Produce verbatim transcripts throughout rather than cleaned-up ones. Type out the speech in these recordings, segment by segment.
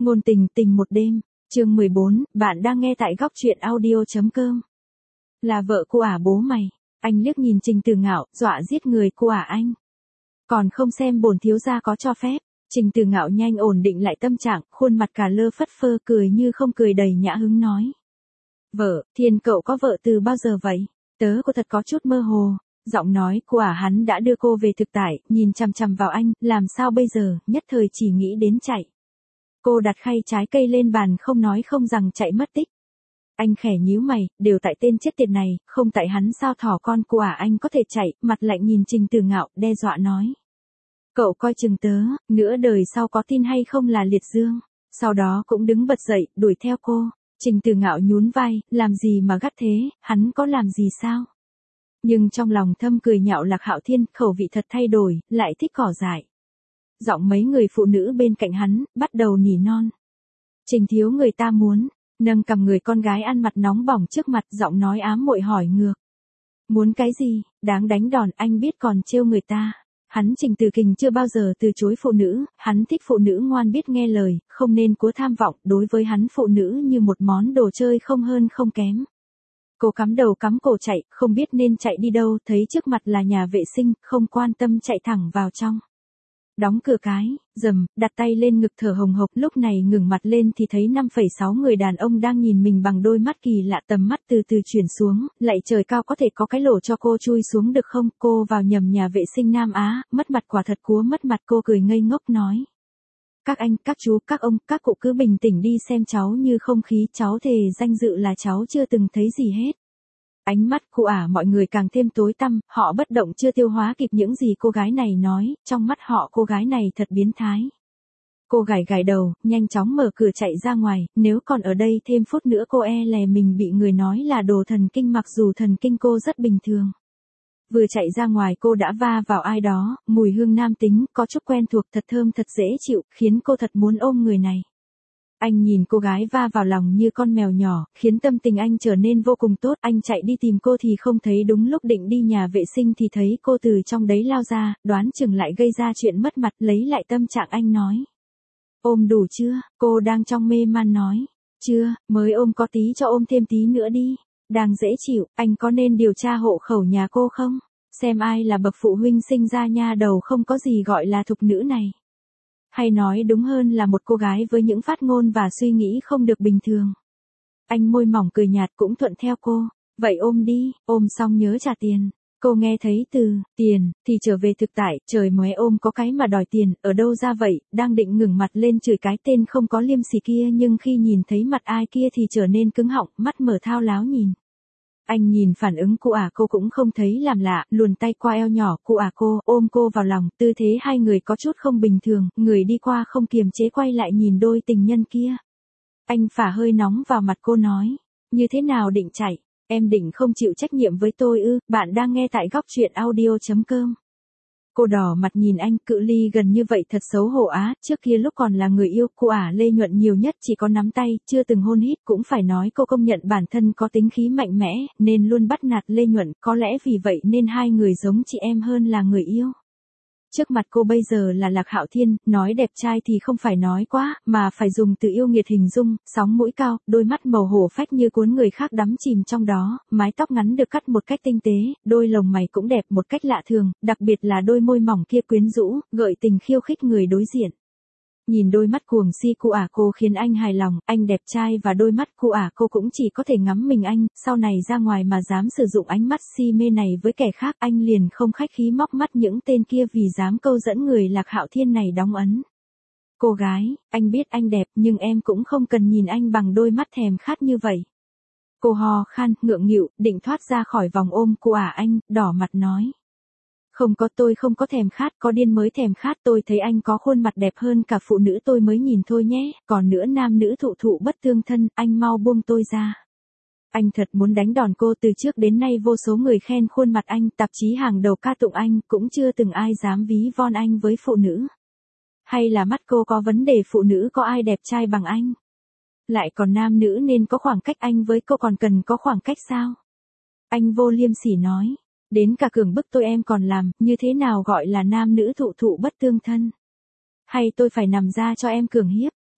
Ngôn tình tình một đêm, chương mười bốn, bạn đang nghe tại góc truyện audio.com. Là vợ cô à bố mày, anh liếc nhìn Trình Tử Ngạo, dọa giết người cô à anh. Còn không xem bổn thiếu gia có cho phép. Trình Tử Ngạo nhanh ổn định lại tâm trạng, khuôn mặt cả lơ phất phơ cười như không cười đầy nhã hứng nói. Vợ, Thiên cậu có vợ từ bao giờ vậy? Tớ cô thật có chút mơ hồ. Giọng nói của ả hắn đã đưa cô về thực tại, nhìn chằm chằm vào anh, làm sao bây giờ, nhất thời chỉ nghĩ đến chạy. Cô đặt khay trái cây lên bàn không nói không rằng chạy mất tích. Anh khẽ nhíu mày, đều tại tên chết tiệt này, không tại hắn sao thỏ con của ả anh có thể chạy, mặt lạnh nhìn Trình Tử Ngạo, đe dọa nói. Cậu coi chừng tớ, nửa đời sau có tin hay không là liệt dương. Sau đó cũng đứng bật dậy, đuổi theo cô. Trình Tử Ngạo nhún vai, làm gì mà gắt thế, hắn có làm gì sao? Nhưng trong lòng thâm cười nhạo Lạc Hạo Thiên, khẩu vị thật thay đổi, lại thích cỏ dại. Giọng mấy người phụ nữ bên cạnh hắn, bắt đầu nỉ non. Trình thiếu người ta muốn, nâng cầm người con gái ăn mặt nóng bỏng trước mặt, giọng nói ám muội hỏi ngược. Muốn cái gì, đáng đánh đòn, anh biết còn trêu người ta. Hắn Trình Tử Kình chưa bao giờ từ chối phụ nữ, hắn thích phụ nữ ngoan biết nghe lời, không nên cố tham vọng, đối với hắn phụ nữ như một món đồ chơi không hơn không kém. Cô cắm đầu cắm cổ chạy, không biết nên chạy đi đâu, thấy trước mặt là nhà vệ sinh, không quan tâm chạy thẳng vào trong. Đóng cửa cái, rầm, đặt tay lên ngực thở hồng hộc, lúc này ngừng mặt lên thì thấy năm phẩy sáu người đàn ông đang nhìn mình bằng đôi mắt kỳ lạ, tầm mắt từ từ chuyển xuống, lạy trời cao có thể có cái lỗ cho cô chui xuống được không, cô vào nhầm nhà vệ sinh Nam Á, mất mặt quả thật cúa mất mặt, cô cười ngây ngốc nói. Các anh, các chú, các ông, các cụ cứ bình tĩnh đi xem cháu như không khí, cháu thề danh dự là cháu chưa từng thấy gì hết. Ánh mắt của ả mọi người càng thêm tối tăm, họ bất động chưa tiêu hóa kịp những gì cô gái này nói, trong mắt họ cô gái này thật biến thái. Cô gảy gảy đầu, nhanh chóng mở cửa chạy ra ngoài, nếu còn ở đây thêm phút nữa cô e lè mình bị người nói là đồ thần kinh mặc dù thần kinh cô rất bình thường. Vừa chạy ra ngoài cô đã va vào ai đó, mùi hương nam tính, có chút quen thuộc thật thơm thật dễ chịu, khiến cô thật muốn ôm người này. Anh nhìn cô gái va vào lòng như con mèo nhỏ, khiến tâm tình anh trở nên vô cùng tốt. Anh chạy đi tìm cô thì không thấy, đúng lúc định đi nhà vệ sinh thì thấy cô từ trong đấy lao ra, đoán chừng lại gây ra chuyện mất mặt, lấy lại tâm trạng anh nói. Ôm đủ chưa? Cô đang trong mê man nói. Chưa, mới ôm có tí cho ôm thêm tí nữa đi. Đang dễ chịu, anh có nên điều tra hộ khẩu nhà cô không? Xem ai là bậc phụ huynh sinh ra nha đầu không có gì gọi là thục nữ này. Hay nói đúng hơn là một cô gái với những phát ngôn và suy nghĩ không được bình thường. Anh môi mỏng cười nhạt cũng thuận theo cô. Vậy ôm đi, ôm xong nhớ trả tiền. Cô nghe thấy từ tiền thì trở về thực tại, trời móe ôm có cái mà đòi tiền, ở đâu ra vậy, đang định ngừng mặt lên chửi cái tên không có liêm sỉ kia nhưng khi nhìn thấy mặt ai kia thì trở nên cứng họng, mắt mở thao láo nhìn. Anh nhìn phản ứng của ả cô cũng không thấy làm lạ, luồn tay qua eo nhỏ của ả cô, ôm cô vào lòng, tư thế hai người có chút không bình thường, người đi qua không kiềm chế quay lại nhìn đôi tình nhân kia. Anh phả hơi nóng vào mặt cô nói, như thế nào định chạy, em định không chịu trách nhiệm với tôi ư, bạn đang nghe tại góc truyện audio.com. Cô đỏ mặt nhìn anh, cự ly gần như vậy thật xấu hổ á, trước kia lúc còn là người yêu, cô ả Lê Nhuận nhiều nhất chỉ có nắm tay, chưa từng hôn hít, cũng phải nói cô công nhận bản thân có tính khí mạnh mẽ, nên luôn bắt nạt Lê Nhuận, có lẽ vì vậy nên hai người giống chị em hơn là người yêu. Trước mặt cô bây giờ là Lạc Hạo Thiên, nói đẹp trai thì không phải nói quá, mà phải dùng từ yêu nghiệt hình dung, sóng mũi cao, đôi mắt màu hổ phách như cuốn người khác đắm chìm trong đó, mái tóc ngắn được cắt một cách tinh tế, đôi lồng mày cũng đẹp một cách lạ thường, đặc biệt là đôi môi mỏng kia quyến rũ, gợi tình khiêu khích người đối diện. Nhìn đôi mắt cuồng si của ả cô khiến anh hài lòng, anh đẹp trai và đôi mắt của ả cô cũng chỉ có thể ngắm mình anh, sau này ra ngoài mà dám sử dụng ánh mắt si mê này với kẻ khác anh liền không khách khí móc mắt những tên kia vì dám câu dẫn người Lạc Hạo Thiên này đóng ấn. Cô gái, anh biết anh đẹp nhưng em cũng không cần nhìn anh bằng đôi mắt thèm khát như vậy. Cô hò khan, ngượng nghịu, định thoát ra khỏi vòng ôm của ả anh, đỏ mặt nói. Không có, tôi không có thèm khát, có điên mới thèm khát, tôi thấy anh có khuôn mặt đẹp hơn cả phụ nữ tôi mới nhìn thôi nhé, còn nữa nam nữ thụ thụ bất tương thân, anh mau buông tôi ra. Anh thật muốn đánh đòn cô, từ trước đến nay vô số người khen khuôn mặt anh, tạp chí hàng đầu ca tụng anh, cũng chưa từng ai dám ví von anh với phụ nữ. Hay là mắt cô có vấn đề, phụ nữ có ai đẹp trai bằng anh? Lại còn nam nữ nên có khoảng cách, anh với cô còn cần có khoảng cách sao? Anh vô liêm sỉ nói. Đến cả cưỡng bức tôi em còn làm, như thế nào gọi là nam nữ thụ thụ bất tương thân? Hay tôi phải nằm ra cho em cưỡng hiếp?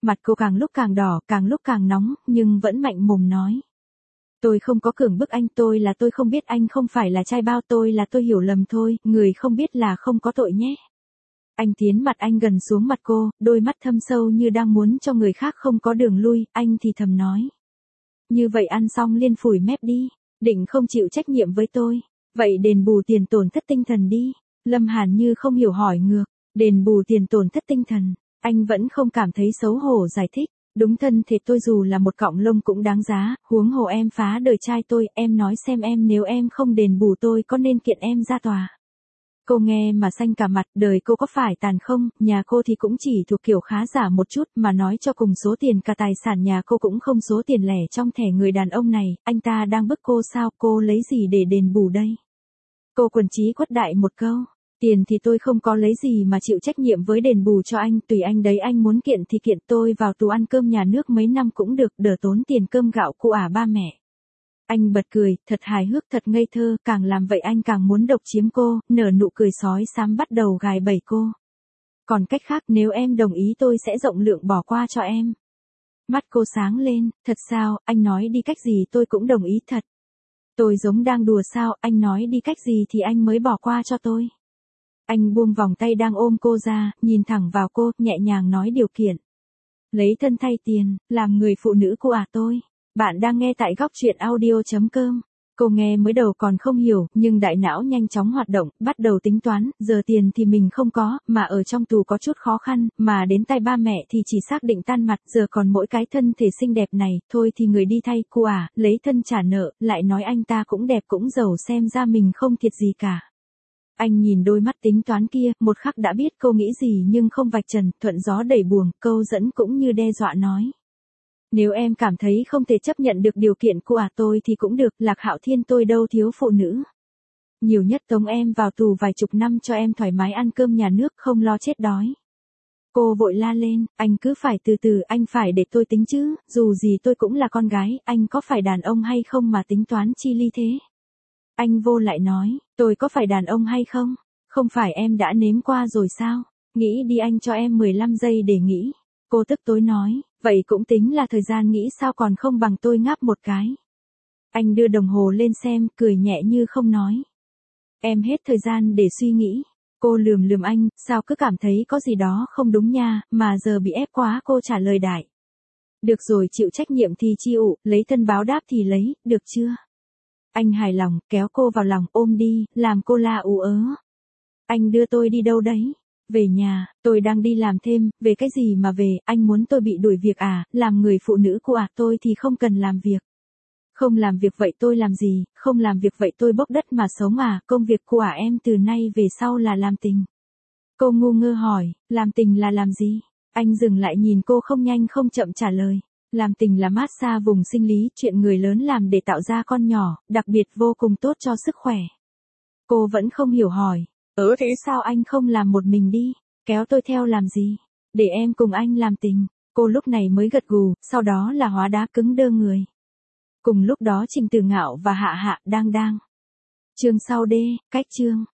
Mặt cô càng lúc càng đỏ, càng lúc càng nóng, nhưng vẫn mạnh mồm nói. Tôi không có cưỡng bức anh, tôi là tôi không biết, anh không phải là trai bao, tôi là tôi hiểu lầm thôi, người không biết là không có tội nhé. Anh tiến mặt anh gần xuống mặt cô, đôi mắt thâm sâu như đang muốn cho người khác không có đường lui, anh thì thầm nói. Như vậy ăn xong liên phủi mép đi, định không chịu trách nhiệm với tôi. Vậy đền bù tiền tổn thất tinh thần đi. Lâm Hàn Như không hiểu hỏi ngược, đền bù tiền tổn thất tinh thần, anh vẫn không cảm thấy xấu hổ giải thích. Đúng thân thể tôi dù là một cọng lông cũng đáng giá, huống hồ em phá đời trai tôi, em nói xem em nếu em không đền bù tôi có nên kiện em ra tòa. Cô nghe mà xanh cả mặt, đời cô có phải tàn không, nhà cô thì cũng chỉ thuộc kiểu khá giả một chút, mà nói cho cùng số tiền cả tài sản nhà cô cũng không số tiền lẻ trong thẻ người đàn ông này, anh ta đang bức cô sao, cô lấy gì để đền bù đây? Cô quần chí quất đại một câu, tiền thì tôi không có lấy gì mà chịu trách nhiệm với đền bù cho anh, tùy anh đấy, anh muốn kiện thì kiện, tôi vào tù ăn cơm nhà nước mấy năm cũng được, đỡ tốn tiền cơm gạo cụ ả ba mẹ. Anh bật cười, thật hài hước, thật ngây thơ, càng làm vậy anh càng muốn độc chiếm cô, nở nụ cười sói xám bắt đầu gài bẫy cô. Còn cách khác, nếu em đồng ý tôi sẽ rộng lượng bỏ qua cho em. Mắt cô sáng lên, thật sao, anh nói đi cách gì tôi cũng đồng ý thật. Tôi giống đang đùa sao, anh nói đi cách gì thì anh mới bỏ qua cho tôi. Anh buông vòng tay đang ôm cô ra, nhìn thẳng vào cô, nhẹ nhàng nói điều kiện. Lấy thân thay tiền, làm người phụ nữ của à tôi. Bạn đang nghe tại góc truyện audio chấm com. Cô nghe mới đầu còn không hiểu, nhưng đại não nhanh chóng hoạt động, bắt đầu tính toán, giờ tiền thì mình không có, mà ở trong tù có chút khó khăn, mà đến tay ba mẹ thì chỉ xác định tan mặt, giờ còn mỗi cái thân thể xinh đẹp này, thôi thì người đi thay, cô à, lấy thân trả nợ, lại nói anh ta cũng đẹp cũng giàu, xem ra mình không thiệt gì cả. Anh nhìn đôi mắt tính toán kia, một khắc đã biết cô nghĩ gì nhưng không vạch trần, thuận gió đẩy buồm, câu dẫn cũng như đe dọa nói. Nếu em cảm thấy không thể chấp nhận được điều kiện của à tôi thì cũng được, Lạc Hạo Thiên tôi đâu thiếu phụ nữ. Nhiều nhất tống em vào tù vài chục năm cho em thoải mái ăn cơm nhà nước không lo chết đói. Cô vội la lên, anh cứ phải từ từ, anh phải để tôi tính chứ, dù gì tôi cũng là con gái, anh có phải đàn ông hay không mà tính toán chi ly thế. Anh vô lại nói, tôi có phải đàn ông hay không? Không phải em đã nếm qua rồi sao? Nghĩ đi, anh cho em mười lăm giây để nghĩ. Cô tức tối nói, vậy cũng tính là thời gian nghĩ sao, còn không bằng tôi ngáp một cái. Anh đưa đồng hồ lên xem, cười nhẹ như không nói. Em hết thời gian để suy nghĩ. Cô lườm lườm anh, sao cứ cảm thấy có gì đó không đúng nha, mà giờ bị ép quá. Cô trả lời đại. Được rồi, chịu trách nhiệm thì chi ụ, lấy thân báo đáp thì lấy, được chưa? Anh hài lòng, kéo cô vào lòng, ôm đi, làm cô la ú ớ. Anh đưa tôi đi đâu đấy? Về nhà, tôi đang đi làm thêm, về cái gì mà về, anh muốn tôi bị đuổi việc à, làm người phụ nữ của à, tôi thì không cần làm việc. Không làm việc vậy tôi làm gì, không làm việc vậy tôi bốc đất mà sống à, công việc của à em từ nay về sau là làm tình. Cô ngu ngơ hỏi, làm tình là làm gì? Anh dừng lại nhìn cô không nhanh không chậm trả lời. Làm tình là massage vùng sinh lý, chuyện người lớn làm để tạo ra con nhỏ, đặc biệt vô cùng tốt cho sức khỏe. Cô vẫn không hiểu hỏi. Ừ thế sao anh không làm một mình đi, kéo tôi theo làm gì, để em cùng anh làm tình. Cô lúc này mới gật gù, sau đó là hóa đá cứng đơ người. Cùng lúc đó Trình Tử Ngạo và Hạ Hạ đang đang. Chương sau D, cách chương.